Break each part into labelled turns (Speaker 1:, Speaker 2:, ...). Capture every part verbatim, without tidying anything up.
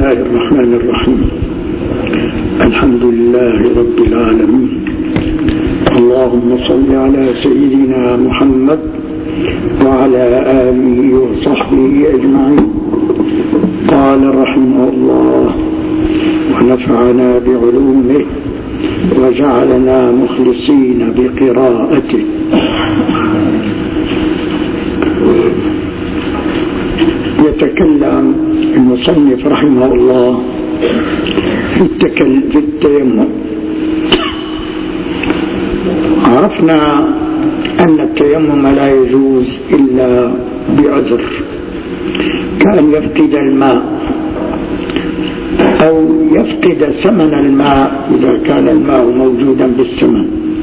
Speaker 1: الله الرحمن الرحيم. الحمد لله رب العالمين. اللهم صل على سيدنا محمد وعلى آله وصحبه أجمعين. قال رحمه الله: ونفعنا بعلومه وجعلنا مخلصين بقراءته. يتكلم المصنف رحمه الله في التيمم. عرفنا أن التيمم لا يجوز إلا بعذر، كأن يفقد الماء أو يفقد ثمن الماء إذا كان الماء موجودا بالثمن،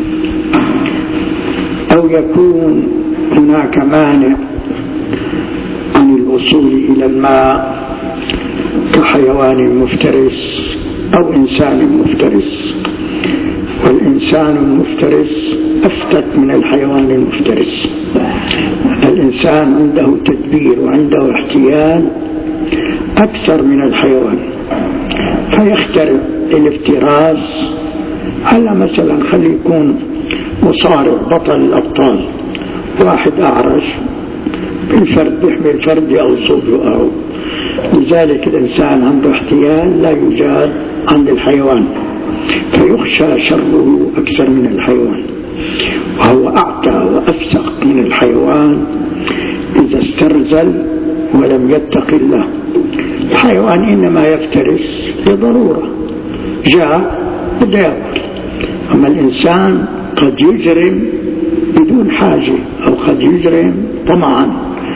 Speaker 1: أو يكون هناك مانع عن الوصول إلى الماء كحيوان مفترس أو إنسان مفترس، والإنسان المفترس أفتك من الحيوان المفترس. الإنسان عنده تدبير وعنده احتيال أكثر من الحيوان، فيختار الافتراس على مثلا خلي يكون مصارع بطل الأبطال، واحد أعرج بالفرد يحمل الفرد أو صوته، أو لذلك الإنسان عنده احتيال لا يوجد عند الحيوان، فيخشى شره أكثر من الحيوان، وهو أعتى وأفسق من الحيوان إذا استرزل ولم يتق الله. الحيوان إنما يفترس لضرورة، جاء بده يأكل، أما الإنسان قد يجرم بدون حاجة أو قد يجرم طمعا،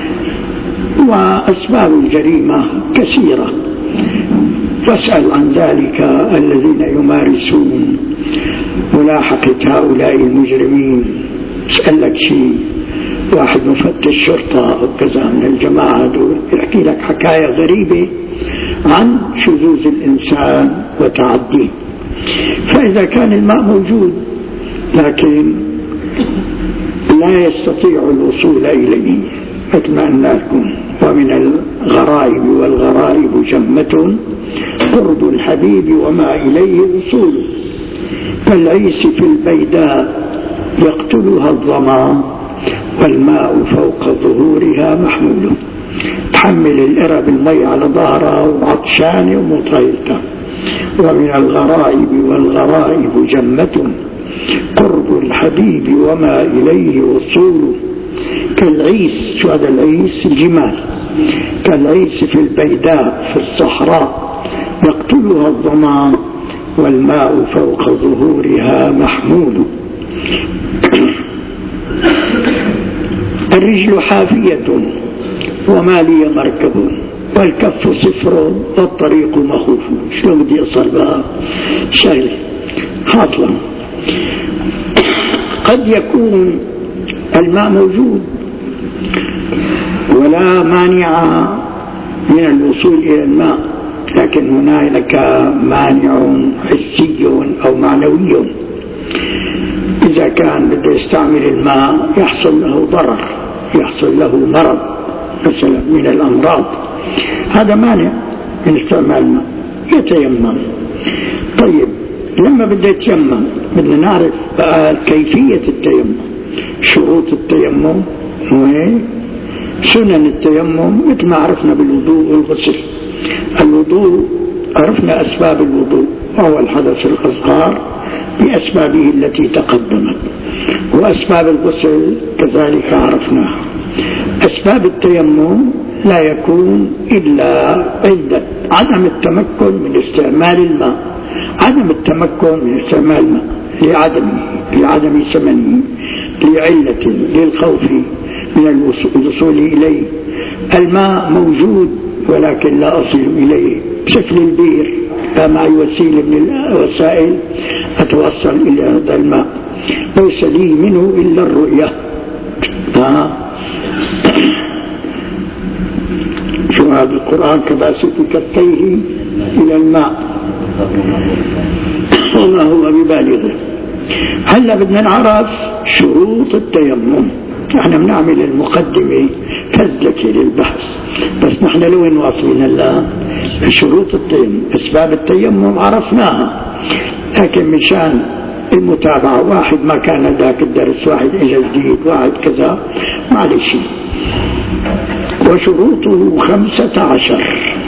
Speaker 1: وأسباب الجريمة كثيرة. فاسأل عن ذلك الذين يمارسون ملاحقة هؤلاء المجرمين. اسأل لك شيء واحد مفتش شرطة أو كذا من الجماعة دول يحكي لك حكاية غريبة عن شذوذ الإنسان وتعديه. فإذا كان الماء موجود لكن لا يستطيع الوصول إليه، مثل ما قلنا لكم: ومن الغرائب والغرائب جمة قرب الحبيب وما إليه وصوله، فالعيس في البيداء يقتلها الظما والماء فوق ظهورها محمول. تحمل الإرب المي على ظهرها وعطشانة ومطيلتها. ومن الغرائب والغرائب جمة قرب الحبيب وما إليه وصوله، كالعيس. شو هذا العيس؟ الجمال. كالعيس في البيداء في الصحراء يقتلها الظما والماء فوق ظهورها محمول. الرجل حافية وما لي مركب، والكف صفر والطريق مخوف. شلون بدي أصل بها شغلة حاطلة. قد يكون الماء موجود ولا مانع من الوصول إلى الماء، لكن هناك مانع حسي أو معنوي. إذا كان بده يستعمل الماء يحصل له ضرر، يحصل له مرض مثلا من الأمراض، هذا مانع من استعمال الماء، يتيمم. طيب لما بده يتيمم بدنا نعرف بقى كيفية التيمم، شروط التيمم وسنن التيمم، مثل ما عرفنا بالوضوء والغسل. الوضوء عرفنا أسباب الوضوء، وهو الحدث الأصغر بأسبابه التي تقدمت، وأسباب الغسل كذلك عرفناها. أسباب التيمم لا يكون إلا عدة: عدم التمكن من استعمال الماء، عدم التمكن من استعمال الماء لعدمه لعدم ثمنه، لعلة، للخوف من الوصول إليه. الماء موجود ولكن لا أصل إليه، بشكل البير لا معي وسيلة من الوسائل أتوصل إلى هذا الماء، ليس لي منه إلا الرؤية. ها شو هذا القرآن: كباسط كفيه إلى الماء وما هو ببالغه. هلا بدنا نعرف شروط التيمم. احنا بنعمل المقدمة فزلكة للبحث، بس نحن لوين واصلين الآن؟ شروط التيمم، أسباب التيمم عرفناها، لكن مشان المتابعة، واحد ما كان ذاك الدرس، واحد إجا جديد، واحد كذا، معلش. وشروطه خمسة عشر.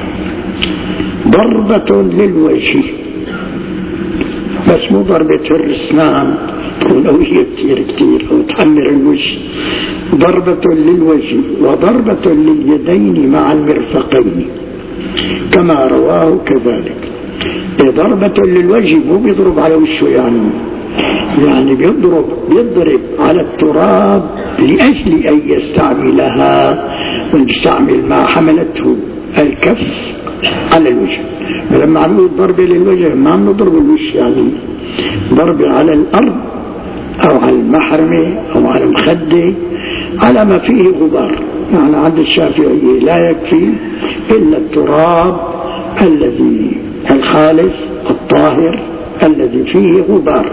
Speaker 1: ضربة للوجه، بس مو ضربة الرسنان تكون قوية كتير كتير أو تحمر الوجه، ضربة للوجه وضربة لليدين مع المرفقين كما رواه كذلك. ضربة للوجه مو بيضرب على وشه، يعني يعني بيضرب بيضرب على التراب لأجل أن يستعملها ويستعمل ما حملته الكف على الوجه. فلما عملوا ضربة للوجه ما نضرب الوجه، يعني ضربة على الأرض أو على المحرمة أو على المخدة على ما فيه غبار. يعني عند الشافعية لا يكفي إلا التراب الذي الخالص الطاهر الذي فيه غبار.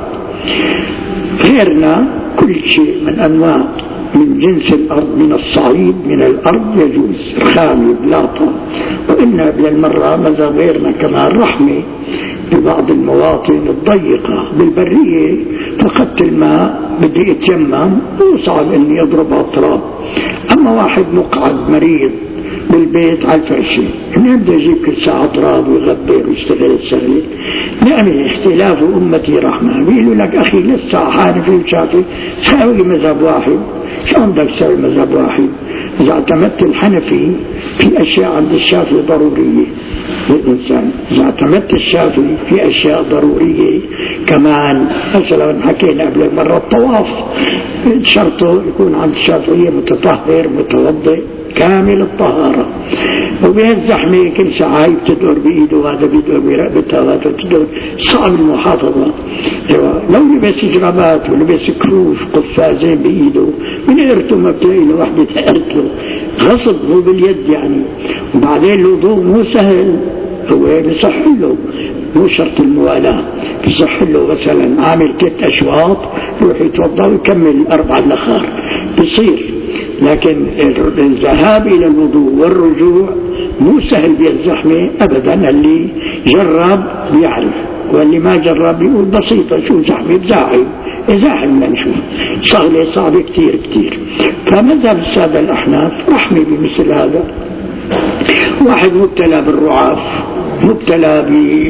Speaker 1: غيرنا كل شيء من أنواع من جنس الأرض، من الصعيد من الأرض يجوز، رخامي بلاطة. وإن بالمرة ماذا غيرنا كمان رحمة ببعض المواطن الضيقة بالبرية، فقدت الماء بدي اتيمم وصعب اني اضرب على التراب. اما واحد مقعد مريض بالبيت على الفرشة، من يبدأ يجيب كل ساعة تراب ويغبر ويشتغل الشغلة. نعم اختلاف أمتي رحمة. بيقولوا لك أخي لسه حانفي وشافي، ساوي مذهب واحد. شو بدك تسوي مذهب واحد إذا اعتمدت الحنفي في أشياء عند الشافعي ضرورية للإنسان؟ إذا اعتمدت الشافعي في أشياء ضرورية كمان، مثلا حكينا قبل مرة الطواف شرطه يكون عند الشافعية متطهر متوضئ كامل الطهارة، وبهالزحمة كل شعاي بتدور بإيده وهذا بيدور برقبته وهذا بتدور، صعب المحافظة. لو لبس جرابات ولبس كروف قفازين بإيده من قرته ما بتلاقي له وحدة قرته، غصب هو باليد يعني. وبعدين الوضوء مو سهل، هو بيصح له مو شرط الموالاة، بيصح له مثلا عامل ثلاث أشواط يروح يتوضأ ويكمل الأربع الآخر بيصير. لكن الذهاب إلى الوضوء والرجوع مو سهل بالزحمة أبدا. اللي جرب بيعرف، واللي ما جرب يقول بسيطة، شو زحمة بزاحم زاحم ما نشوف، شغلة صعبة كتير كتير. فمذهب السادة الأحناف رحمة بمثل هذا. واحد مبتلى بالرعاف، مبتلى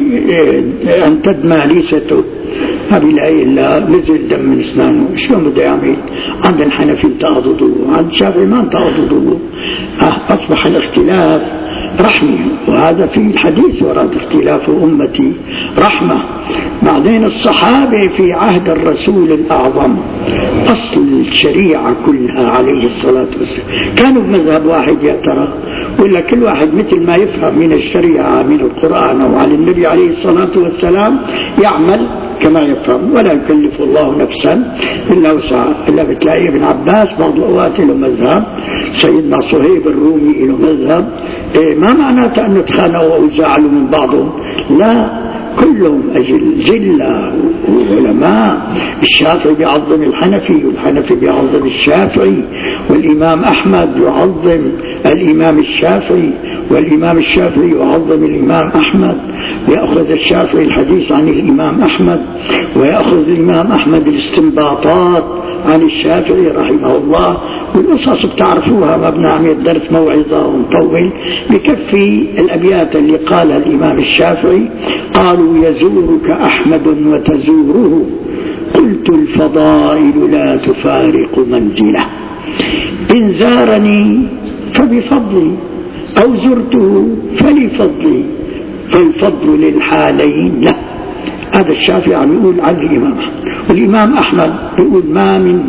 Speaker 1: بأن تدمى ليسته، ما بيلاقي إلا نزل دم من أسنانه، شلون بده يعمل؟ عند الحنفي انتقض وضوءه، عند الشافعي ما انتقض وضوءه. أصبح الاختلاف رحمة، وهذا في الحديث ورد اختلاف أمتي رحمة. بعدين الصحابة في عهد الرسول الأعظم أصل الشريعة كلها عليه الصلاة والسلام كانوا بمذهب واحد يا ترى، ولا كل واحد مثل ما يفهم من الشريعة من القرآن أو عن النبي عليه الصلاة والسلام يعمل كما يفهم، ولا يكلف الله نفسا إلا وسعها. إلا بتلاقي ابن عباس بعض الأوقات له مذهب، سيدنا صهيب الرومي له مذهب. إيه ما معناته أنه تخانقوا أو زعلوا من بعضهم، لا، كلهم أجل جلة وعلماء. الشافعي بيعظم الحنفي والحنفي بيعظم الشافعي، والإمام أحمد يعظم الإمام الشافعي والإمام الشافعي يعظم الإمام أحمد. يأخذ الشافعي الحديث عن الإمام أحمد، ويأخذ الإمام أحمد الاستنباطات عن الشافعي رحمه الله. والقصص بتعرفوها، ما بنعمل درس موعظة ونطول، بكفي الأبيات اللي قالها الإمام الشافعي. قالوا يزورك أحمد وتزوره، قلت الفضائل لا تفارق منزله، إن زارني فبفضلي أو زرته فلفضلي، فالفضل للحالين له. هذا الشافعي عم يقول عن الإمام أحمد. والإمام أحمد يقول ما من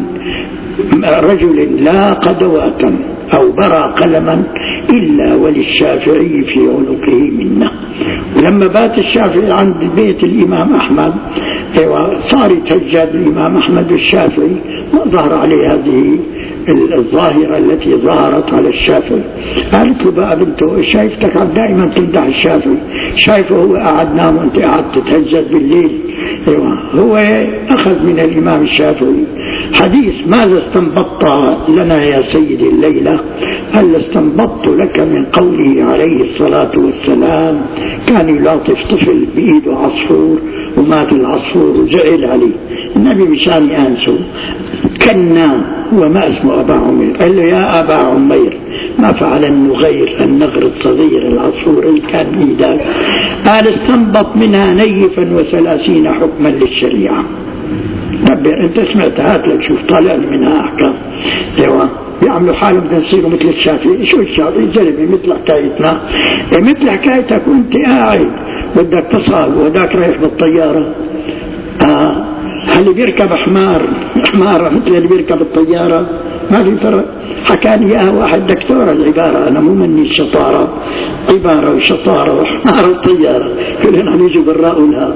Speaker 1: رجل لاقى دواة أو برى قلما إلا وللشافعي في عنقه منه. ولما بات الشافعي عند بيت الإمام أحمد صار يتهجد الإمام أحمد والشافعي، ما ظهر عليه هذه الظاهرة التي ظهرت على الشافعي. قالت له بقى بنته شايفتك دائما تمدح الشافعي، شايفه هو قاعد نام وانت قاعد تتهجد بالليل. ايوه هو اخذ من الامام الشافعي حديث ماذا استنبطت لنا يا سيدي الليلة؟ هل استنبطت لك من قوله عليه الصلاة والسلام كان يلاطف طفل بإيده عصفور ومات العصفور وزعل عليه النبي مشان يأنسه كنا وما اسمه أبا عمير، قال له يا أبا عمير ما فعل النغير النغر الصغير العصفور اللي كان بإيدك؟ قال استنبط منها نيفا وثلاثين حكما للشريعة. نبي انت سمعت هات لك شوف طالع منها احكام. ايوه بيعملوا حالهم بدنا نصيروا مثل الشافعي. شو الشافعي؟ زلمه مثل حكايتنا، مثل حكايتك وانت قاعد بدك تصل وهداك رايح بالطياره. اه اللي بيركب حمار حماره مثل اللي بيركب الطياره ما في فرق. حكاني اياها واحد دكتور العباره، انا مو مني الشطاره، عباره وشطاره وحمار وطياره كلنا عم يجوا براء لها.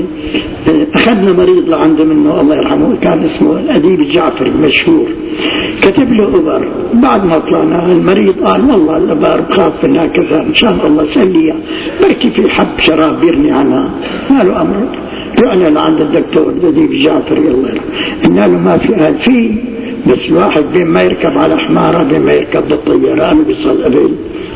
Speaker 1: اخذنا مريض لعنده منه الله يرحمه كان اسمه الاديب الجعفري المشهور، كتب له ابر. بعد ما طلعنا المريض قال والله الابر بخاف منها كذا ان شاء الله سليها بركي في حب شراب بيرني عنها. ما له امر رجعنا لعند الدكتور الاديب الجعفري الله يرحمه، قلنا له ما في قال في بس الواحد بين ما يركب على حمارة بين ما يركب بالطيران وبيصل قبل.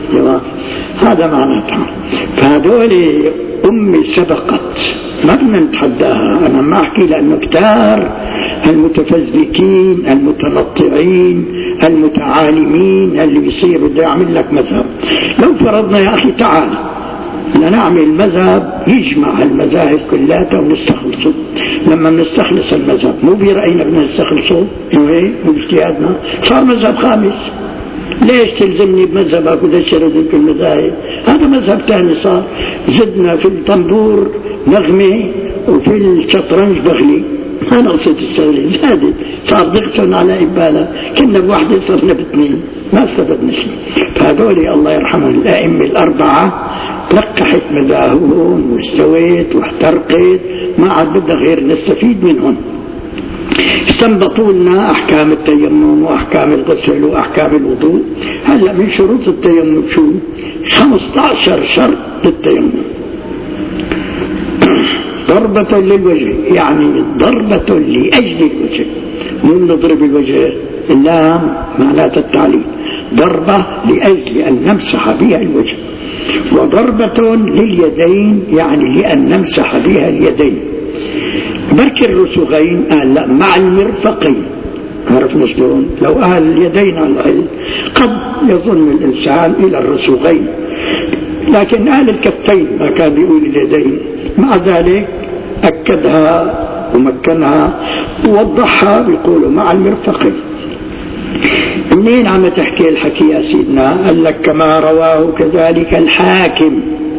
Speaker 1: هذا معناتها. فهذول أمي سبقت ما بدنا نتحداها. أنا ما أحكي لأنه كتار المتفزلكين المتنطعين المتعالمين اللي بيصير بده يعمل لك مذهب. لو فرضنا يا أخي تعال بدنا نعمل مذهب يجمع المذاهب كلها ونستخلصه. لما بنستخلص المذهب مو برأينا بدنا نستخلصه ايه باجتهادنا صار مذهب خامس. ليش تلزمني بمذهبك وتشرد ذلك المذاهب؟ هذا مذهب ثاني صار. زدنا في الطنبور نغمة وفي الشطرنج بغلي. أنا قصة الشغلة زادت صار ضغطنا على إبالة كنا بواحدة صرنا باثنين ما استفدنا شيء. فهذول الله يرحمهم الأئمة الأربعة لقحت مذاهبهم واستويت واحترقت ما عاد بدها غير نستفيد منهم. استنبطوا لنا أحكام التيمم وأحكام الغسل وأحكام الوضوء. هلا من شروط التيمم شو؟ خمسة عشر شرط للتيمم. ضربة للوجه يعني ضربة لأجل الوجه، مو نضرب الوجه اللام معناتها التعليل. ضربة لأجل أن نمسح بها الوجه، وضربة لليدين يعني لأن نمسح بها اليدين. برك الرسغين قال لا مع المرفقين. عرفنا شلون؟ لو قال اليدين على العلم قد يظن الإنسان إلى الرسغين، لكن قال الكفين ما كان بيقول اليدين. مع ذلك أكدها ومكنها ووضحها بيقولوا مع المرفقين. منين عم تحكي الحكي يا سيدنا؟ قال لك كما رواه كذلك الحاكم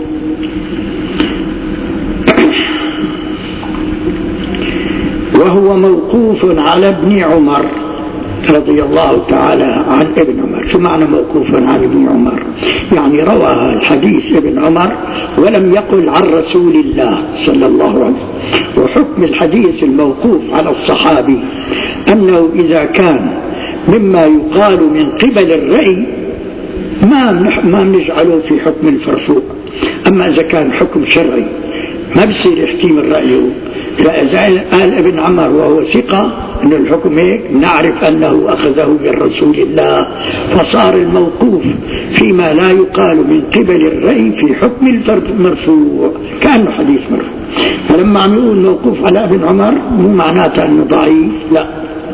Speaker 1: وهو موقوف على ابن عمر رضي الله تعالى عن ابن عمر. شو معنى موقوف عن ابن عمر؟ يعني روى الحديث ابن عمر ولم يقل عن رسول الله صلى الله عليه وسلم. وحكم الحديث الموقوف على الصحابي أنه إذا كان مما يقال من قبل الرأي ما ما بنجعله في حكم الفرفوق. أما إذا كان حكم شرعي ما بصير يحكي من رأيه. إذا قال ابن عمر وهو ثقة أن الحكم هيك نعرف أنه أخذه من رسول الله، فصار الموقوف فيما لا يقال من قبل الرأي في حكم المرفوع كأنه حديث مرفوع. فلما عم يقول موقوف على ابن عمر مو معناته أنه ضعيف، لا.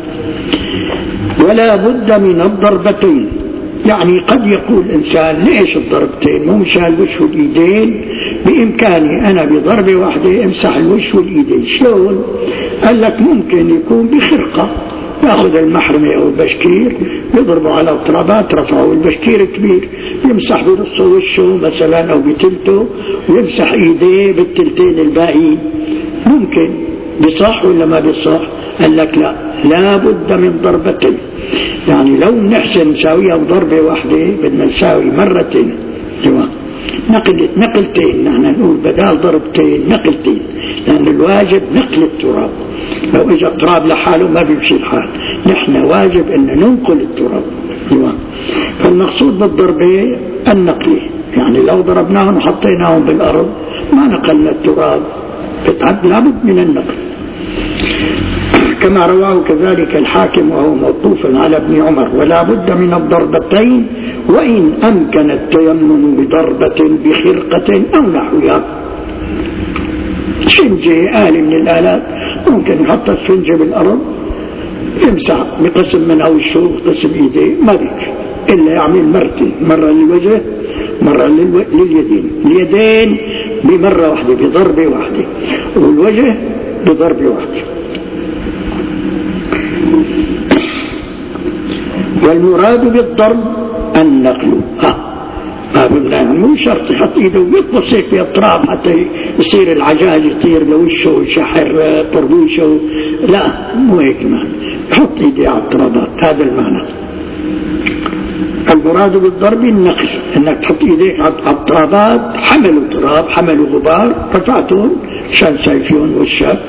Speaker 1: ولا بد من الضربتين، يعني قد يقول إنسان ليش الضربتين؟ مو مشان الوجه والإيدين، بإمكاني أنا بضربة واحدة امسح الوجه والإيدين. شلون؟ قال لك ممكن يكون بخرقة يأخذ المحرمة أو البشكير يضربه على الترابات رفعه البشكير كبير يمسح بنص وشه مثلا أو بتلته ويمسح إيديه بالتلتين الباقيين. ممكن بصح ولا ما بصح؟ قال لك لا، لا بد من ضربتين. يعني لو نحسن نساويها بضربة واحدة بدنا نساوي مرتين. نقل نقلتين، نحن نقول بدال ضربتين نقلتين، لأن الواجب نقل التراب. لو إجا التراب لحاله ما بيمشي الحال، نحن واجب أن ننقل التراب. فالمقصود بالضربة النقل، يعني لو ضربناهم وحطيناهم بالأرض ما نقلنا التراب، لابد من النقل. كما رواه كذلك الحاكم وهو موقوف على ابن عمر: ولا بد من الضربتين وإن أمكن التيمم بضربة بخرقة أو نحوها. شنجة آلة من الآلات ممكن يحط السنجة بالأرض يمسح بقسم من وشه قسم إيديه، ما بيك إلا يعمل مرتين، مرة للوجه مرة لليدين، اليدين بمرة واحدة بضربة واحدة، والوجه بضربة واحدة. والمراد بالضرب النقل. ها ما مو شرط يحط ايده ويطبس هيك بالتراب حتى يصير العجاج يطير لوشه ويشحر طربوشه، لا مو هيك معنى، يحط ايده على الترابات، هذا المعنى. المراد بالضرب النقل، انك تحط ايديك على الترابات، حملوا تراب حملوا غبار رفعتهم عشان سايفون والشاب.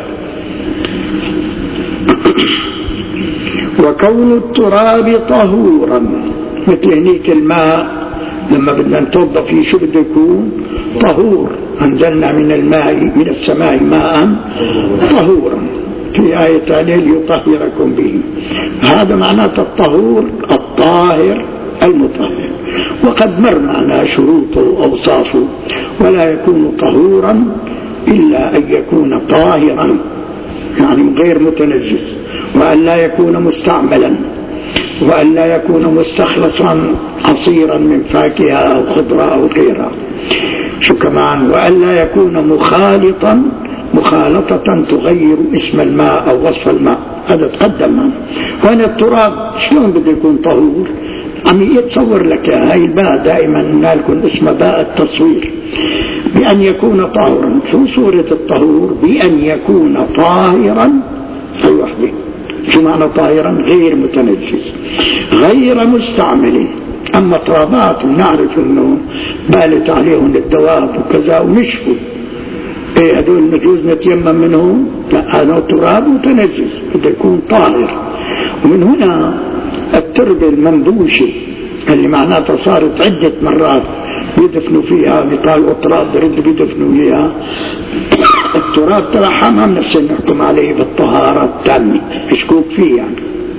Speaker 1: وكون التراب طهورا، مثل هنيك الماء لما بدنا نتوضا فيه شو بده يكون؟ طهور. أنزلنا من الماء من السماء ماء طهورا، في آية ثانية ليطهركم به. هذا معناته الطهور الطاهر المطهر، وقد مر معنا شروطه وأوصافه. ولا يكون طهورا إلا أن يكون طاهرا، يعني غير متنجس، وأن لا يكون مستعملا، وأن لا يكون مستخلصا عصيرا من فاكهة أو خضرة أو غيرها. شو كمان؟ وأن لا يكون مخالطا مخالطة تغير اسم الماء أو وصف الماء، هذا تقدم معنا. وأن التراب شلون بده يكون طهور؟ عم يتصور لك هاي الباء دائما نالكم اسم باء التصوير، بأن يكون طاهرا. شو صورة الطهور؟ بأن يكون طاهرا أي وحده. شو معنى طاهرا؟ غير متنجس غير مستعمل. أما ترابات نعرف أنه بالت عليهم الدواب وكذا ونشفوا، ايه هدول نجوز نتيمم منهم؟ لا، هذا تراب متنجس بده يكون طاهر. ومن هنا التربة المنبوشة اللي معناتها صارت عدة مرات يدفنوا فيها، بيطالعوا تراب برد بيدفنوا فيها، التراب تبعها ما بنحسن نحكم عليه بالطهارة التامة، مشكوك فيه يعني.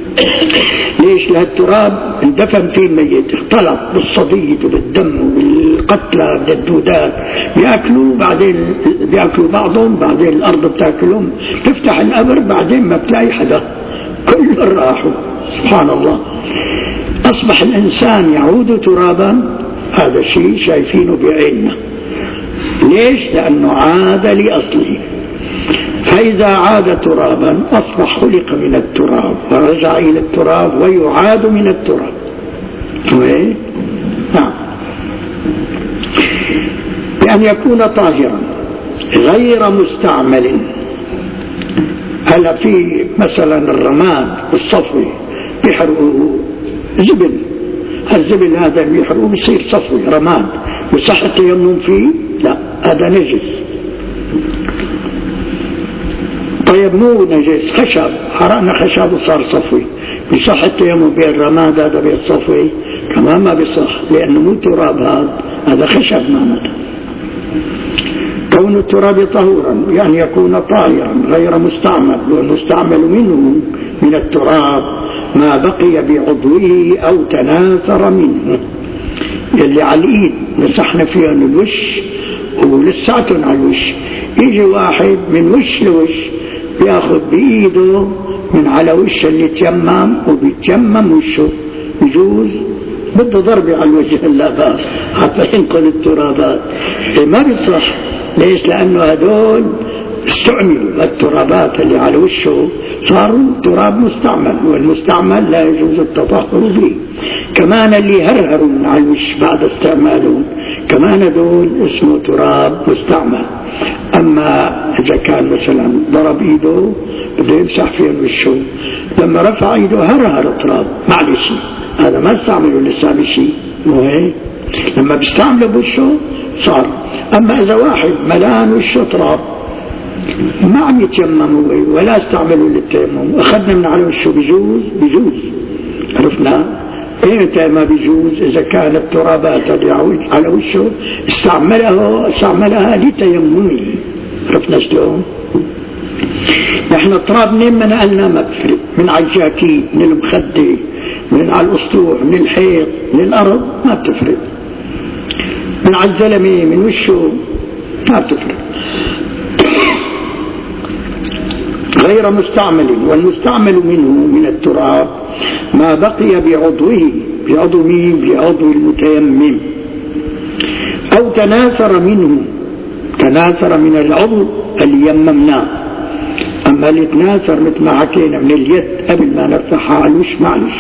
Speaker 1: ليش؟ لهالتراب اندفن فيه الميت، اختلط بالصديد وبالدم وبالقتلى بالدودات، بياكلوا بعدين بياكلوا بعضهم، بعدين الارض بتاكلهم، تفتح القبر بعدين ما بتلاقي حدا، كلهم راحوا. سبحان الله. اصبح الانسان يعود ترابا، هذا الشيء شايفينه بعيننا. ليش؟ لانه عاد لاصله. فإذا عاد ترابا أصبح خلق من التراب ورجع إلى التراب ويعاد من التراب. نعم. بأن يكون طاهرا غير مستعمل. هلا في مثلا الرماد الصفوي بيحرقوه زبل، الزبل هذا اللي بيحرقوه بيصير صفوي رماد، بصح التيمم فيه؟ لا، هذا نجس. طيب مو نجس، خشب، حرقنا خشب وصار صفوي، بصح التيمم بالرماد هذا بالصفوي؟ كمان ما بصح، لأنه مو تراب، هذا هذا خشب معناته. كون التراب طهورا يعني يكون طاهرا غير مستعمل، والمستعمل منه من التراب ما بقي بعضوه أو تناثر منه. يلي على الإيد مسحنا فيها الوش ولساتهم على الوش، يجي واحد من وش لوش بياخذ بإيده من على وش اللي تيمم وبيتيمم وشه، يجوز بده ضربة على الوجه اللاباس حتى ينقل الترابات. ما بيصح. ليش؟ لأنه هدول استعملوا، الترابات اللي على وشه صاروا تراب مستعمل، والمستعمل لا يجوز التطهر به. كمان اللي هرهروا من على الوش بعد استعمالهم كمان هدول اسمه تراب مستعمل. أما إذا كان مثلا ضرب إيده بده يمسح فيه وشه، لما رفع إيده هرهر التراب، معلش هذا ما استعملوا لسه بشيء، مو هيك؟ لما بيستعمله بوشه صار. أما إذا واحد ملان وشه تراب ما عم يتيمم ولا استعملوا للتيمم، أخذنا من على وشه بيجوز بيجوز. عرفنا إمتى ما بيجوز؟ إذا كانت الترابات اللي على وشه استعملها استعملها لتيممه. عرفنا شلون؟ نحن التراب منين ما نقلنا ما بفرق، من على الجاكيت، من المخدة، من على الأسطوع، من الحيط، من الأرض، ما بتفرق. من على الزلمة، من وشه، ما بتفرق. غير مستعمل، والمستعمل منه من التراب ما بقي بعضوه، بعضو مين؟ بعضو المتيمم، أو تناثر منه، تناثر من العضو اللي يممناه. أما اللي تناثر مثل ما حكينا من اليد قبل ما نرفعها على الوش معلش.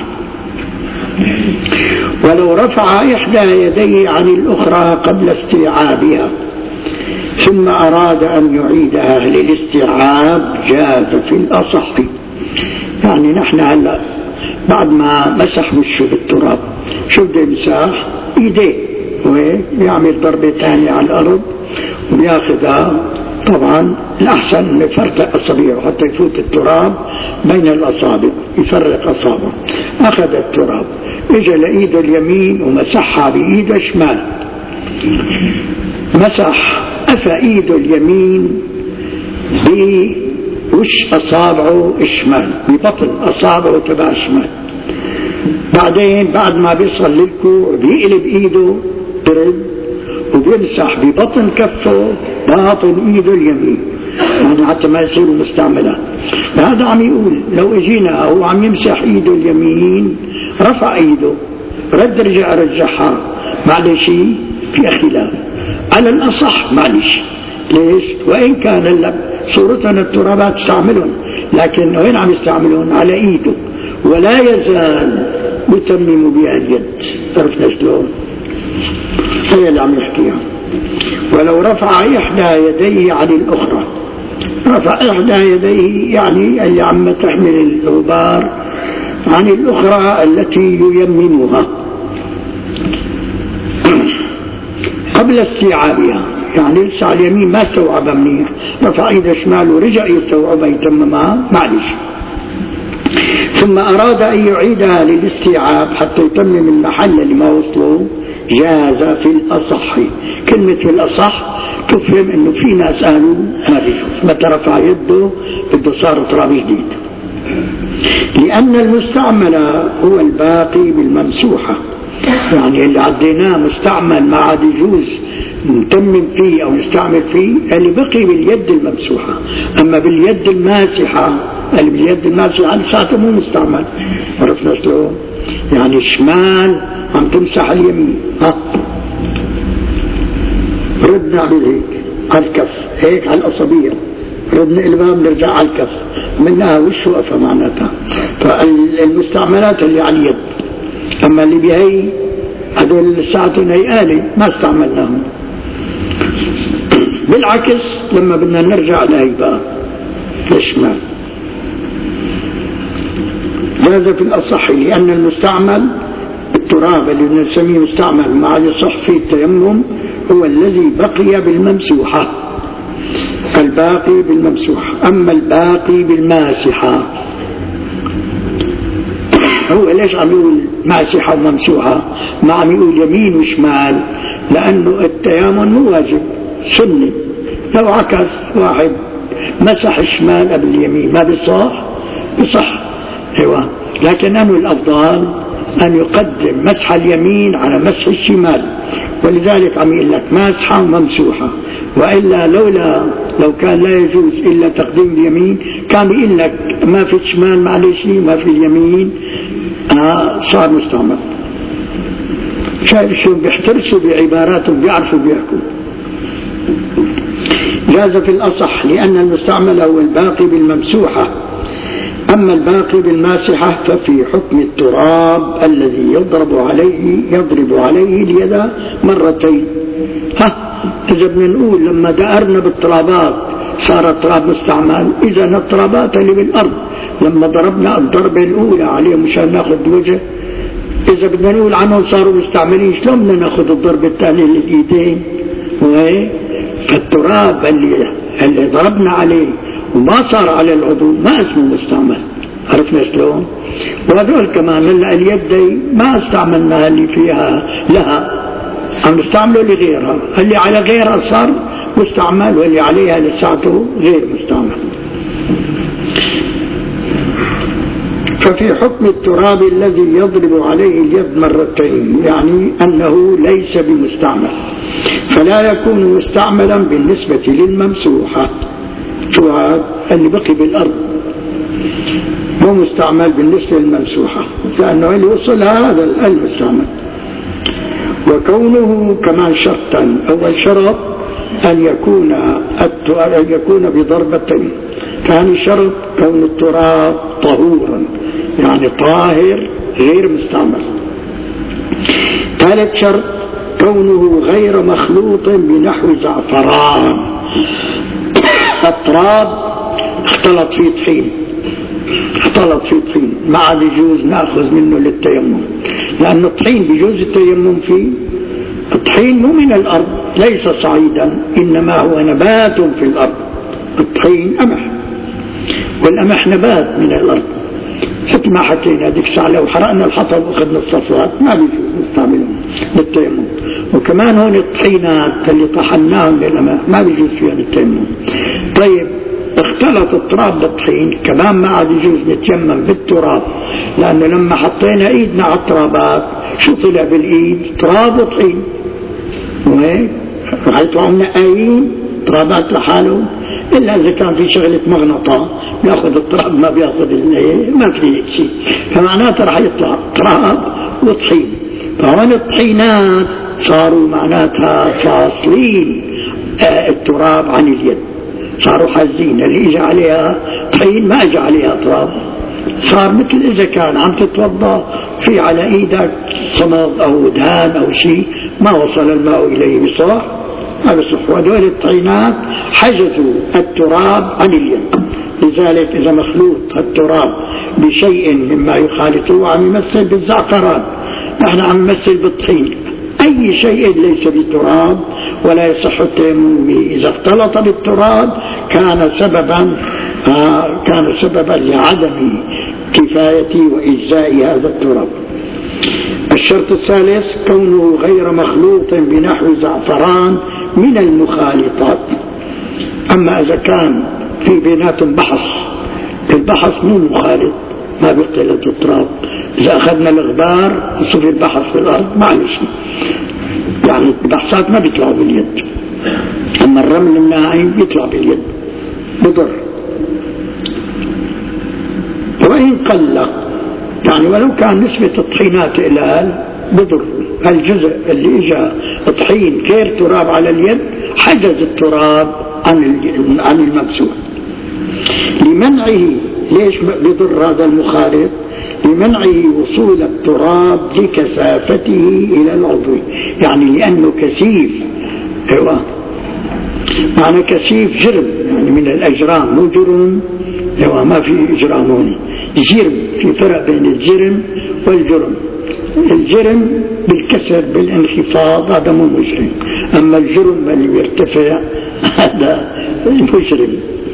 Speaker 1: ولو رفع إحدى يديه عن الأخرى قبل استيعابها ثم أراد أن يعيدها للاستيعاب جاز في الأصح. يعني نحن هلا بعد ما مسح وشه بالتراب شو بده يمسح؟ ايديه، وهيك بيعمل ضربة ثانية على الأرض وبياخذها. طبعا الأحسن يفرق أصابعه حتى يفوت التراب بين الأصابع، يفرق أصابعه. أخذ التراب اجى لإيده اليمين ومسحها بإيده الشمال، مسح أفى إيده اليمين بوش أصابعه الشمال، ببطن أصابعه تبع الشمال. بعدين بعد ما بيصل للكوع بيقلب إيده برد وبيمسح ببطن كفه باطن إيده اليمين، يعني حتى ما يصيروا مستعملات. هذا عم يقول لو اجينا هو عم يمسح إيده اليمين رفع إيده رد رجع رجعها معلش في خلاف. على الأصح معلش، ليش؟ وإن كان صورتنا الترابات استعملون، لكن وين عم يستعملون؟ على إيده، ولا يزال يتمم بها اليد. عرفنا شلون؟ هي اللي عم يحكيها. ولو رفع إحدى يديه عن الأخرى، رفع إحدى يديه يعني اللي عم تحمل الغبار عن الأخرى التي ييمنها قبل استيعابها، يعني لسه على اليمين ما استوعب منيح، رفع ايده شمال ورجع يستوعبها يتممها معلش. ثم أراد أن يعيدها للاستيعاب حتى يتمم المحل اللي ما وصلوا جاز في الأصح. كلمة في الأصح تفهم أنه في ناس قالوا ما بيجوز، متى رفع يده بده صار تراب جديد، لأن المستعمل هو الباقي بالممسوحة. يعني اللي عديناه مستعمل ما عاد يجوز نتمم فيه أو نستعمل فيه اللي بقي باليد الممسوحة. أما باليد الماسحة، اللي باليد الماسحة لساته مو مستعمل. عرفنا شلون؟ يعني الشمال عم تمسح اليمين، ها رد نعمل هيك على الكف، هيك على الأصابيع، رد نقلبها بنرجع على الكف، منها وش وقفة معناتها. فالمستعملات اللي على اليد. أما اللي بهي هذول الساعتين هي آلة ما استعملناهم. بالعكس لما بدنا نرجع لهي بقى للشمال جاز في الأصح، لأن المستعمل التراب اللي بنسميه مستعمل ما عاد يصح فيه التيمم هو الذي بقي بالممسوحة، الباقي بالممسوحة. أما الباقي بالماسحة هو ليش عم يقول ماسحة وممسوحة؟ ما عم يقول يمين وشمال، لأنه التيامن مو واجب، سنة. لو عكس واحد مسح الشمال قبل اليمين ما بيصح؟ بصح، ايوه. لكن أنه الأفضل أن يقدم مسح اليمين على مسح الشمال، ولذلك عم يقول لك ماسحة وممسوحة. وإلا لولا لو كان لا يجوز إلا تقديم اليمين كان يقول لك ما في الشمال معلش ما في اليمين، آه صار مستعمل. شايف شو بيحترسوا بعباراتهم، بيعرفوا بيحكوا. جاز في الأصح لأن المستعمل هو الباقي بالممسوحة. أما الباقي بالماسحة ففي حكم التراب الذي يضرب عليه يضرب عليه اليد مرتين. ها إذا بدنا نقول لما دأرنا بالترابات صار التراب مستعمل، إذا الترابات اللي بالأرض لما ضربنا الضربة الأولى عليه مشان ناخذ وجه إذا بدنا نقول عنهم صاروا مستعملين، شلون بدنا ناخذ الضرب الثاني للإيدين؟ وهيك فالتراب اللي اللي ضربنا عليه وما صار على العضو ما اسمه مستعمل. عرفنا شلون؟ وهذول كمان هلا اليد ما استعملناها اللي فيها لها، عم نستعمله لغيرها، اللي على غيرها صار مستعمل واللي عليها لساته غير مستعمل. ففي حكم التراب الذي يضرب عليه اليد مرتين، يعني أنه ليس بمستعمل، فلا يكون مستعملا بالنسبة للممسوحة. شو هذا اللي بقي بالأرض مو مستعمل بالنسبة للممسوحة، لأنه اللي وصلها هذا المستعمل. وكونه كمان شرطا، أول شرط أن يكون أن يكون بضربتين، ثاني شرط كون التراب طهورا يعني طاهر غير مستعمل، ثالث شرط كونه غير مخلوط بنحو زعفران. التراب اختلط فيه طحين، اختلط فيه طحين ما عاد يجوز ناخذ منه للتيمم، لأن الطحين بيجوز التيمم فيه. الطحين مو من الأرض، ليس صعيدا، إنما هو نبات في الأرض. الطحين قمح، والقمح نبات من الأرض، مثل ما حكينا هذيك الساعة لو حرقنا الحطب وأخذنا الصفوات ما بيجوز نستعملهم للتيمم. وكمان هون الطحينات اللي طحناهم للقمح ما بيجوز فيها للتيمم. طيب اختلط التراب بالطحين كمان ما عاد يجوز نتيمم بالتراب، لأنه لما حطينا ايدنا على الترابات شو طلع بالايد؟ تراب وطحين. وهيك رح عنا ايين ترابات لحاله، الا اذا كان في شغله مغنطه بياخذ التراب ما بياخذ ما في هيك شيء، فمعناته رح يطلع تراب وطحين. فهون الطحينات صاروا معناتها فاصلين التراب عن اليد، صاروا حازين. اللي اجى عليها طحين ما اجى عليها تراب، صار مثل اذا كان عم تتوضا في على ايدك صمغ او دهان او شيء ما وصل الماء اليه بصح ما بصح. وهذول الطحينات حجزوا التراب عن اليد، لذلك اذا مخلوط التراب بشيء مما يخالطه عم يمثل بالزعفران، نحن عم نمثل بالطحين، اي شيء ليس بالتراب ولا يصح التيمم به. إذا اختلط بالتراب كان سببا آه كان سببا لعدم كفاية وإجزاء هذا التراب. الشرط الثالث كونه غير مخلوط بنحو زعفران من المخالطات. أما إذا كان في بيناتهم بحص، البحص مو مخالط ما بيختلط التراب، إذا أخذنا الغبار وصف البحص في الأرض معلش، يعني البحصات ما بيطلعوا باليد، أما الرمل الناعم بيطلع باليد بضر. وإن قل يعني ولو كان نسبة الطحينات إلى بضر، الجزء اللي إجا طحين كير تراب على اليد حجز التراب عن عن الممسوح لمنعه. ليش بضر هذا المخالط؟ لمنعه وصول التراب لكثافته إلى العضو، يعني لأنه كثيف. ايوه معنى كثيف جرم، يعني من الأجرام مو جرم. ايوه ما في إجرام هون، جرم، في فرق بين الجرم والجرم. الجرم بالكسر بالانخفاض هذا مو مجرم، أما الجرم اللي بيرتفع هذا مجرم.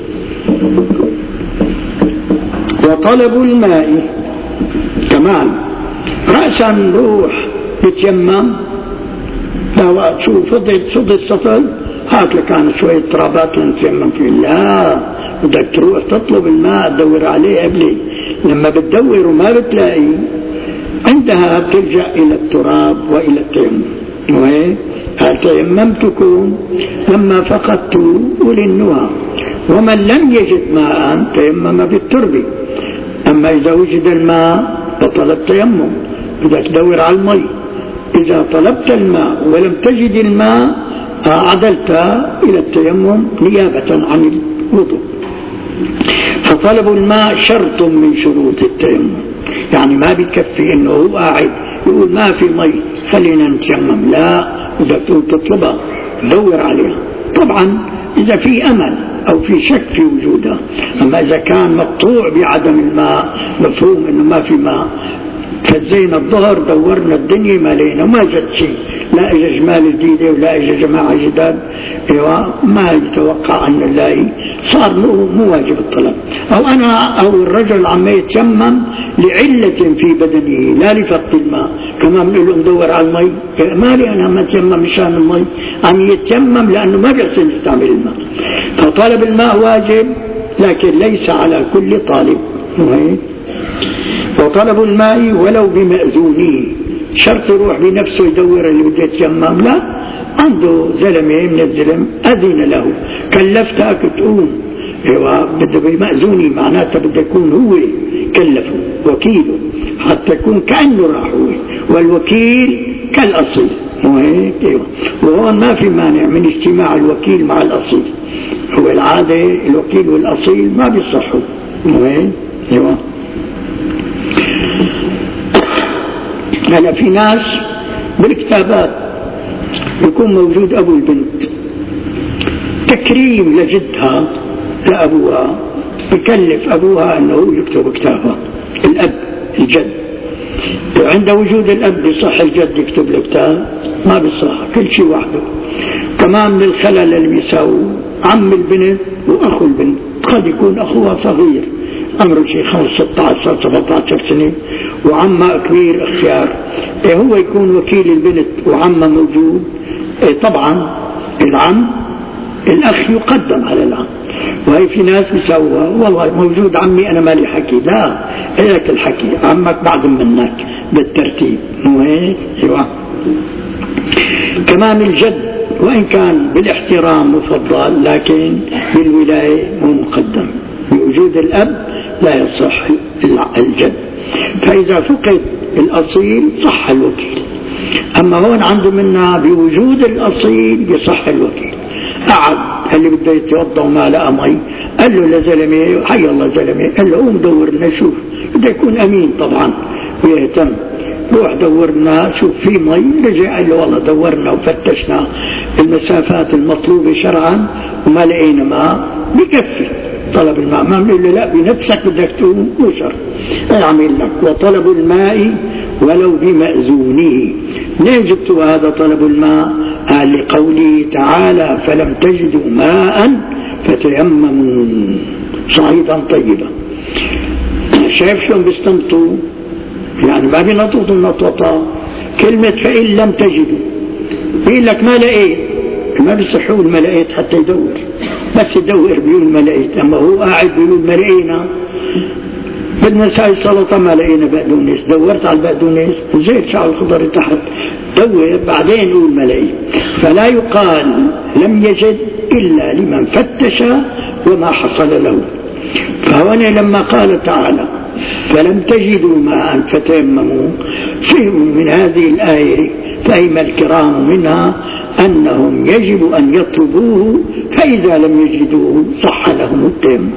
Speaker 1: وطلب الماء كمان رأسا نروح نتيمم، لو شوف فضل فضل سطل هات لك أنا شوية ترابات لنتيمم فيه، لا بدك تروح تطلب الماء تدور عليه قبل، لما بتدور وما بتلاقي عندها بتلجأ إلى التراب وإلى التيمم. وهيك هل تيممتكم لما فقدتوا وللنهى، ومن لم يجد ماء تيمم بالتربة. أما إذا وجد الماء بطل التيمم، بدك تدور على المي. إذا طلبت الماء ولم تجد الماء عدلت إلى التيمم نيابة عن الوضوء. فطلب الماء شرط من شروط التيمم، يعني ما بيكفي إنه هو قاعد يقول ما في مي خلينا نتيمم، لا بدك تطلبها تدور عليها. طبعا إذا في أمل أو في شك في وجودها، أما إذا كان مقطوع بعدم الماء مفهوم إنه ما في ماء فزينا الظهر دورنا الدنيا ما لقينا ما جد شيء، لا اجى جمال جديدة ولا اجى جماعة جداد، ايوه ما يتوقع ان نلاقي، صار مو واجب الطلب. او انا او الرجل عم يتيمم لعلة في بدنه لا لفقد الماء، كمان بنقول له ندور على المي، مالي انا ما اتيمم مشان المي، عم يتيمم لانه ما بيحسن يستعمل الماء. فطلب الماء واجب لكن ليس على كل طالب. وطلب الماء ولو بمأذونه، شرط يروح بنفسه يدور اللي بده يتيمم، لا، عنده زلمه من الزلم اذن له، كلفتك تقوم، ايوه بده بمأذوني معناتها بده يكون هو كلفه وكيله حتى يكون كأنه راح هو، والوكيل كالأصيل، مو هيك؟ ايوه. وهون ما في مانع من اجتماع الوكيل مع الأصيل، هو العادة الوكيل والأصيل ما بيصحوا، مو هيك؟ ايوه. هلا في ناس بالكتابات يكون موجود أبو البنت تكريم لجدها لأبوها، يكلف أبوها أنه يكتب كتابها، الأب الجد، وعند وجود الأب بصح الجد يكتب له كتاب؟ ما بصح، كل شيء وحده. كمان من الخلل اللي بيساووا عم البنت وأخو البنت، قد يكون أخوها صغير عمره شيء خمس ستة عشر سبعة عشر سنة وعمها كبير اختيار، إيه هو يكون وكيل البنت وعمها موجود، إيه طبعا العم الأخ يقدم على العم. وهي في ناس بيسووها والله موجود عمي أنا مالي حكي، لا إلك الحكي، عمك بعد منك بالترتيب، مو هيك؟ ايوه. كمان الجد وإن كان بالاحترام مفضل لكن بالولاية مو مقدم، بوجود الأب لا يصح الجد. فإذا فقد الأصيل صح الوكيل، أما هون عنده منا بوجود الأصيل يصح الوكيل. قعد اللي بده يتوضا وما لقى مي، قال له لزلمه حي الله زلمه، قال له قوم دورنا شوف، بده يكون امين طبعا ويهتم، روح دورنا شوف في مي، رجع قال له والله دورنا وفتشنا المسافات المطلوبه شرعا وما لقينا ماء، بكفي طلب الماء. ما بنقول له لا بنفسك بدك تقوم، مو شرط اعمل لك. وطلب الماء ولو بمأذونه، ليه جبتوا هذا طلب الماء؟ قال لقوله تعالى فلم تجدوا ماء فتيمموا صعيدا طيبا. شايف شلون بيستنطوا؟ يعني ما بينططوا النطوطة، كلمة فإن لم تجدوا بيقول لك ما لقيت، ما بيصحوا ما لقيت حتى يدور، بس يدور بيقول ما لقيت، أما هو قاعد بيقول ما لقينا، بدنا نساوي سلطة ما لقينا بقدونس، دورت على البقدونس زيت شعر الخضر تحت، دور بعدين قول ما لقيت. فلا يقال لم يجد إلا لمن فتش وما حصل له. فهنا لما قال تعالى فلم تجدوا ماء فتيمموا، فهموا من هذه الآية فهم الكرام منها أنهم يجب أن يطلبوه، فإذا لم يجدوه صح لهم التيمم.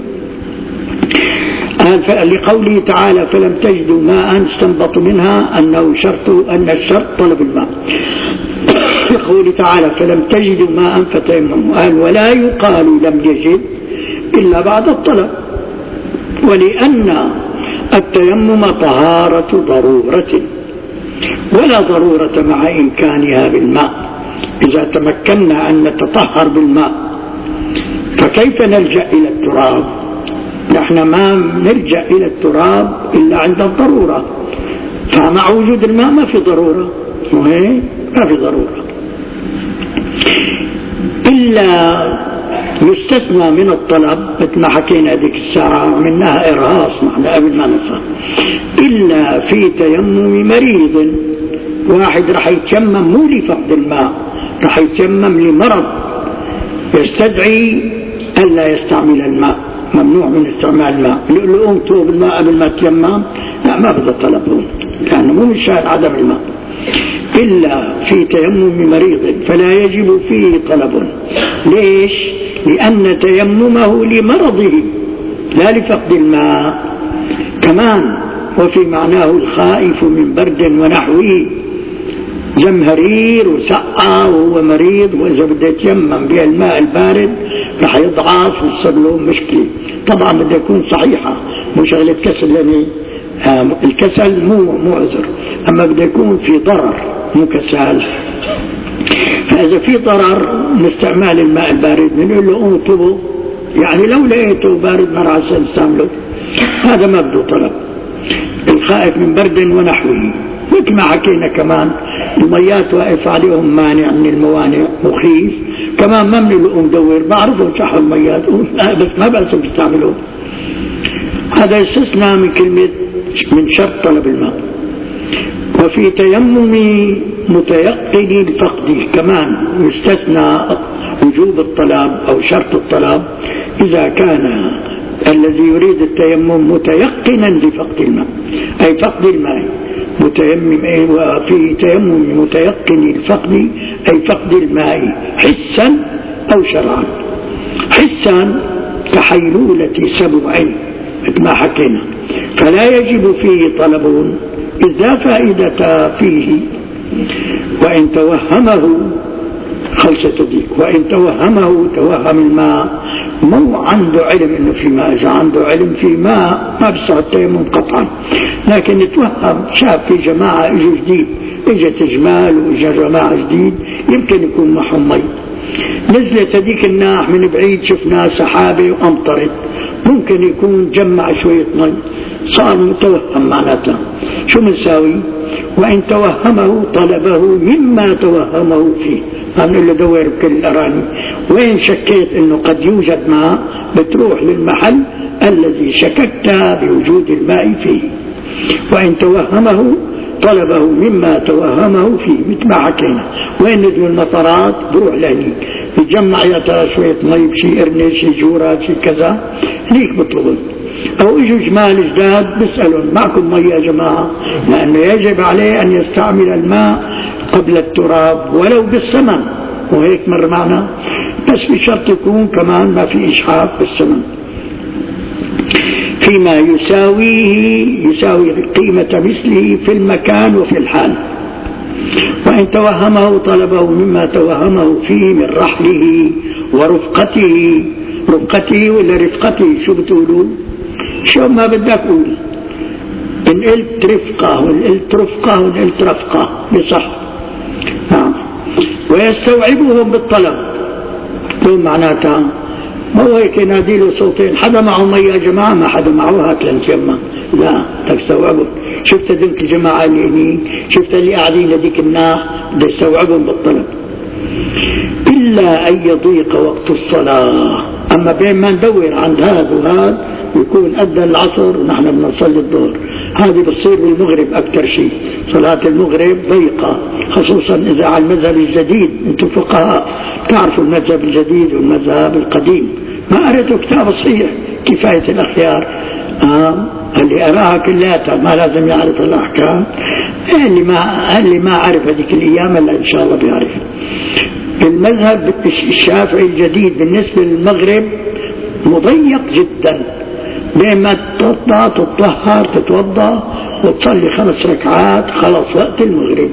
Speaker 1: لقوله تعالى فلم تجدوا ماء استنبط منها أنه شرط، أن الشرط طلب الماء. لقوله تعالى فلم تجدوا ماء فتيمموا، قال ولا يقال لم يجد إلا بعد الطلب، ولأن التيمم طهارة ضرورة ولا ضرورة مع إمكانها بالماء. إذا تمكنا أن نتطهر بالماء فكيف نلجأ إلى التراب؟ نحن ما نلجأ إلى التراب إلا عند الضرورة، فمع وجود الماء ما في ضرورة، ما في ضرورة إلا يستثنى من الطلب مثل ما حكينا هذيك الساعة منها إرهاص معنا قبل ما نفهم، إلا في تيمم مريض، واحد رح يتيمم مو لفقد الماء، رح يتيمم لمرض يستدعي ألا يستعمل الماء، ممنوع من استعمال الماء، يقول له قوم توب الماء قبل ما تيمم، لا ما بده طلبهم لأنه مو مشان عدم الماء. إلا في تيمم مريض فلا يجب فيه طلب. ليش؟ لأن تيممه لمرضه لا لفقد الماء. كمان وفي معناه الخائف من برد ونحوه، زمهرير وسقع وهو مريض، وإذا بده يتيمم بها الماء البارد رح يضعف ويصير له مشكلة. طبعا بده يكون صحيحة، مو شغلة كسر لاني الكسل مو مو عذر، أما بده يكون في ضرر مو كسل. فإذا في ضرر من استعمال الماء البارد بنقول له قوم اطلبه، يعني لو لقيته بارد ما راح استعمله، هذا ما بده طلب. الخائف من برد ونحوه، مثل ما حكينا كمان الميات واقف عليهم مانع من الموانع مخيف، كمان ما بنقول ندور، بعرفوا شحوا الميات بس ما بأسوا بيستعملوه. هذا استثناء من كلمة من شرط طلب الماء. وفي تيمم متيقن الفقد كمان يستثنى وجوب الطلب أو شرط الطلب إذا كان الذي يريد التيمم متيقنا لفقد الماء، أي فقد الماء متيمم. وفي تيمم متيقن الفقد أي فقد الماء حسا أو شرعا. حسا كحيلولة سبع مثل ما حكينا، فلا يجب فيه طلب إذ لا فائدة فيه. وإن توهمه خلصة ديك، وإن توهمه توهم الماء، مو عنده علم إنه في ماء. إذا عنده علم في ماء ما بيصير التيمم قطعا، لكن توهم شاف في جماعة إجوا جديد، إجت جمال وإجا جماعة جديد يمكن يكون معهم مي، نزلت هذيك الناح من بعيد شفنا سحابة وأمطرت، ممكن يكون جمع شوية مي صار متوهم معناته. شو منساوي؟ وإن توهمه طلبه مما توهمه فيه. ما بنقول له دور بكل الأراني، وين شكيت إنه قد يوجد ماء بتروح للمحل الذي شككت بوجود الماء فيه. وإن توهمه طلبه مما توهمه فيه مثل ما حكينا. وين نزلوا المطارات بروح لهنيك بتجمع يا ترى شوية مي بشي قرنة شي جورات شي كذا، هنيك بطلبون. أو إجوا جمال جداد بيسألون معكم مي يا جماعة، لأنه يجب عليه أن يستعمل الماء قبل التراب ولو بالثمن، وهيك مر معنا، بس بشرط يكون كمان ما في إشحاف بالثمن فيما يساويه يساوي قيمة مثله في المكان وفي الحال. وإن توهمه طلبه مما توهمه فيه من رحله ورفقته. رفقته ولا رفقته شو بتقولوا؟ شو ما بدك قول، إن قلت رفقة وإن قلت رفقة وإن قلت رفقة بصح. نعم. ويستوعبهم بالطلب، دون معناتها ما هو هيك ينادي له صوتين حدا معه مي يا جماعة، ما حدا معه هات لنتيمم، لا تستوعبهم. شفت دمك الجماعة اللي هنيك، شفت اللي قاعدين لديك الناح، بده يستوعبهم بالطلب. إلا أن يضيق وقت الصلاة. أما بين ما ندور عند هذا وهذا يكون أدى العصر ونحن بنصلي الظهر، هذه بتصير بالمغرب أكثر شيء. صلاة المغرب ضيقة، خصوصا إذا على المذهب الجديد. أنتم فقهاء تعرفوا المذهب الجديد والمذهب القديم. ما قرأتوا كتاب صحيح كفاية الأخيار، آه اللي أراها كلها ما لازم يعرف الأحكام. اللي ما اللي ما عرف هذيك الأيام إلا إن شاء الله بيعرف. المذهب الشافعي الجديد بالنسبة للمغرب مضيق جدا، بما تطلع تطهر تتوضا وتصلي خمس ركعات خلص وقت المغرب.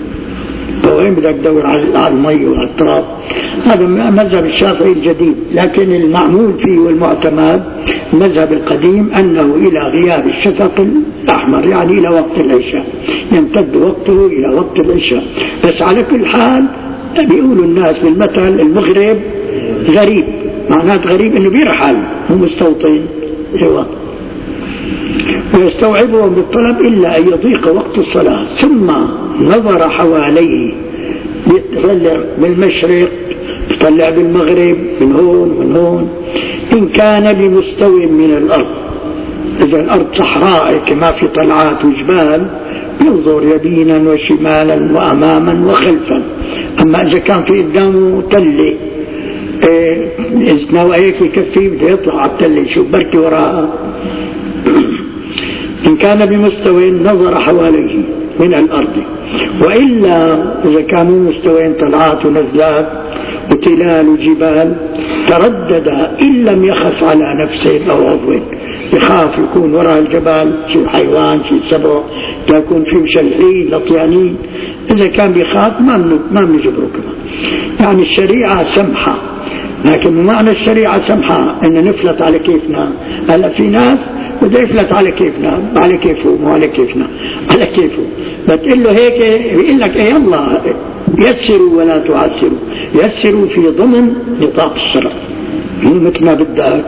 Speaker 1: وين بدك تدور على المي وعلى التراب؟ هذا مذهب الشافعي الجديد. لكن المعمول فيه والمعتمد المذهب القديم أنه إلى غياب الشفق الأحمر، يعني إلى وقت العشاء، يمتد وقته إلى وقت العشاء. بس على كل حال بيقولوا الناس بالمثل المغرب غريب، معنات غريب إنه بيرحل مو مستوطن. ايوه. ويستوعبهم بالطلب إلا أن يضيق وقت الصلاة. ثم نظر حواليه، يطلع بالمشرق يطلع بالمغرب، من هون من هون، إن كان بمستوى من الأرض. إذا الأرض صحراء كما في طلعات وجبال ينظر يمينا وشمالا وأماما وخلفا. أما إذا كان في قدامه تلة إذا هيك يكفي بده يطلع على التلة يشوف بركي وراها. إن كان بمستوى نظر حواليه من الأرض، وإلا إذا كانوا مستوين طلعات ونزلات وتلال وجبال تردد إن لم يخف على نفسه أو عضو. يخاف يكون وراء الجبال شي حيوان شي سبع، يكون في مشلحين لطيانين. إذا كان بيخاف ما ما بنجبره كمان. يعني الشريعة سمحة لكن معنى الشريعة سمحة إن نفلت على كيفنا. هلا في ناس بده يفلت على كيفنا، على كيفه مو على كيفنا، على كيفه. بتقول له هيك بيقول لك اي الله يسروا ولا تعسروا، يسروا في ضمن نطاق الشرع مو مثل ما بدك.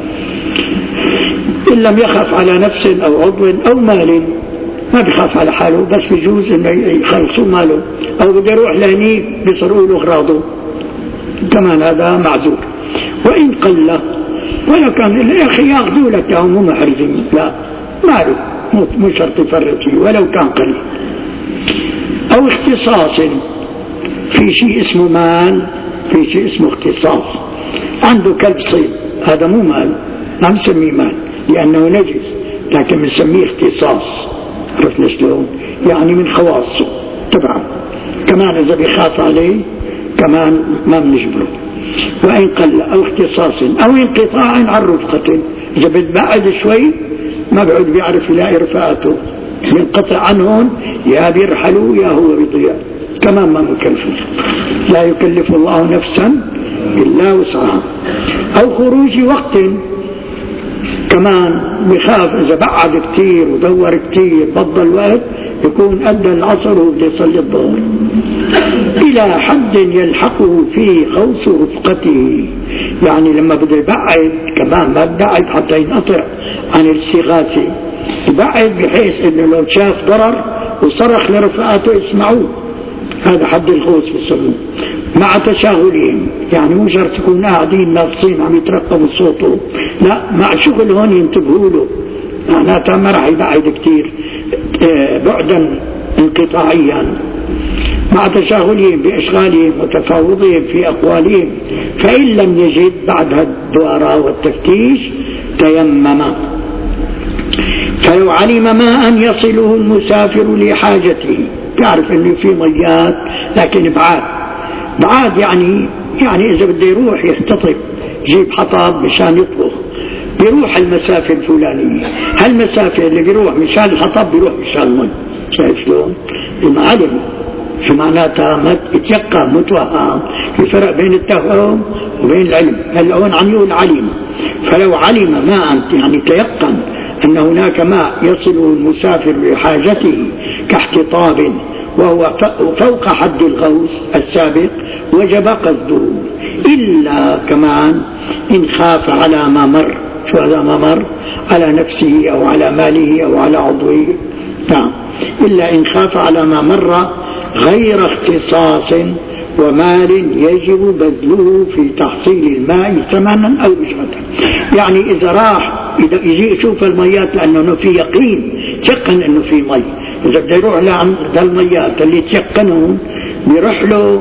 Speaker 1: إن لم يخف على نفس أو عضو أو مال، ما بيخاف على حاله بس بيجوز انه يخلصوا ماله، او بده يروح لهنيك بيصروا له اغراضه، كمان هذا معذور. وان قل ولو كان يا اخي ياخذوا لك هم مو محرزين، لا ماله مو شرط يفرط فيه ولو كان قليل. او اختصاص في شيء اسمه مال، في شيء اسمه اختصاص. عنده كلب صيد، هذا مو مال، ما نسميه مال لانه نجس، لكن بنسميه اختصاص. عرفنا شلون؟ يعني من خواصه تبعه. كمان إذا بيخاف عليه كمان ما بنجبره. وإن قل أو اختصاص أو انقطاع عن رفقة، إذا بتبعد شوي ما بعد بيعرف يلاقي رفقاته، ينقطع عنهم، يا بيرحلوا يا هو بيضيع، كمان ما مكلفه. لا يكلف الله نفسا إلا وسعها. أو خروج وقت، كمان بخاف إذا بعد كتير ودور كتير بضل الوقت يكون أدى العصر وبده يصلي الظهر، إلى حد يلحقه فيه خوص رفقته. يعني لما بده يبعد كمان ما ببعد حتى ينقطع عن الاستغاثة، يبعد بحيث إنه لو شاف ضرر وصرخ لرفقاته يسمعوه، هذا حد الخوص بيسموه. مع تشاغلهم، يعني مو شرط يكون قاعدين ناصين عم يترقبوا صوته، لا مع شغل هون ينتبهوا له، معناتها ما راح يبعد كتير بعدا انقطاعيا. مع تشاغلهم بأشغالهم وتفاوضهم في أقوالهم، فإن لم يجد بعد الدوارة والتفتيش تيمم. فلو علم ماء يصله المسافر لحاجته، يعرف انه في ميات لكن بعاد بعاد يعني يعني اذا بده يروح يحتطب يجيب حطب مشان يطبخ، بيروح المسافة الفلانية، هالمسافة اللي بيروح مشان الحطب بيروح مشان المي. شايف شلون؟ المعلم شو معناتها؟ ما يتيقن متوهم. في فرق بين التوهم وبين العلم. هلا هون عم يقول علم، فلو علم ماء يعني تيقن أن هناك ماء يصل المسافر بحاجته كاحتطاب وهو فوق حد الغوص السابق، وجب قصده، إلا كمان إن خاف على ما مر. شو هذا ما مر؟ على نفسه أو على ماله أو على عضوه. نعم، إلا إن خاف على ما مر غير اختصاص ومال يجب بذله في تحصيل الماء ثمنا أو أجرة. يعني إذا راح إذا يجي يشوف الميات لأنه في يقين تيقن أنه في مي، إذا بده يروح لعند الميات اللي تيقنهم بيروح له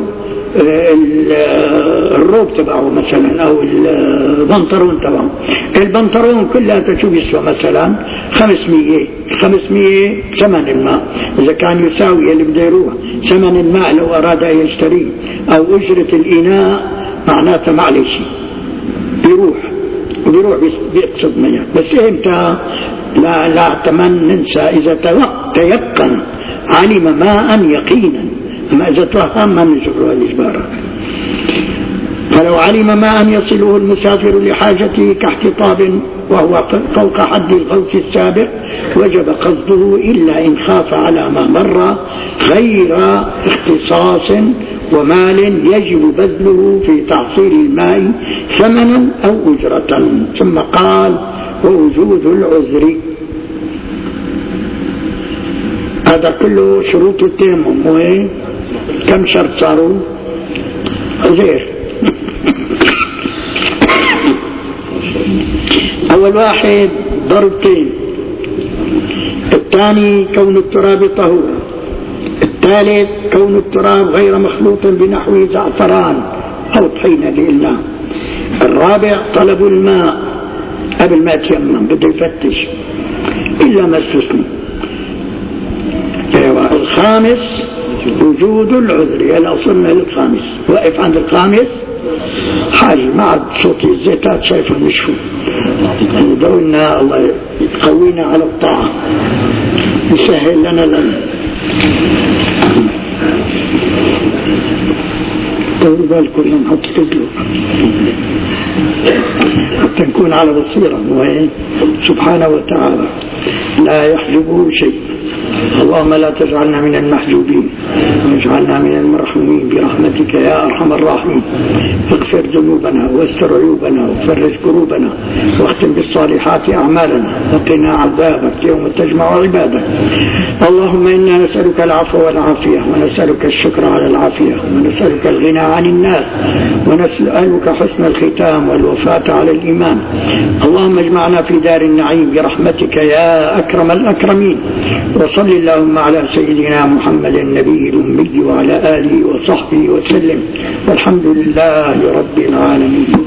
Speaker 1: الروب تبعه مثلا أو البنطرون تبعه. البنطرون كلها تشوف يسوى مثلا خمسمية خمسمية ثمن الماء، إذا كان يساوي اللي بده يروح ثمن الماء لو أراد أن يشتريه، أو أجرة الإناء معناتها معلش بيروح وبيروح بيقصد مياه. بس إمتى؟ لا لا تمن ننسى إذا تيقن علم ماء يقينا، أما إذا توهم ما نجبره الإجبار. فلو علم ماء يصله المسافر لحاجته كاحتطاب وهو فوق حد الغوث السابق وجب قصده، إلا إن خاف على ما مر غير اختصاص ومال يجب بذله في تحصيل الماء ثمنا أو أجرة. ثم قال ووجود العذر. هذا كله شروط التيمم. وين كم شرط صاروا؟ غير أول واحد ضربتين، الثاني كون التراب طهورا، الثالث كون التراب غير مخلوط بنحو زعفران أو طحينة لله، الرابع طلب الماء قبل ما يتيمم بده يفتش إلا ما استثنى، الخامس وجود العذر. يلا وصلنا للخامس، وقف عند الخامس حاجة ما عاد صوتي الزيتات شايفه مشفو، دعونا الله يقوينا على الطاعة يسهل لنا لنا. طول بالكم نحط رجله حتى نكون على بصيرة وين سبحانه وتعالى لا يحجبه شيء. اللهم لا تجعلنا من المحجوبين واجعلنا من المرحومين برحمتك يا أرحم الراحمين. اغفر ذنوبنا واستر عيوبنا وفرج كروبنا واختم بالصالحات أعمالنا وقنا عذابك يوم تجمع عبادك. اللهم إنا نسألك العفو والعافية ونسألك الشكر على العافية ونسألك الغنى عن الناس ونسألك حسن الختام والوفاة على الإيمان. اللهم اجمعنا في دار النعيم برحمتك يا أكرم الأكرمين. وصل اللهم على سيدنا محمد النبي الأمي وعلى آله وصحبه وسلم والحمد لله رب العالمين.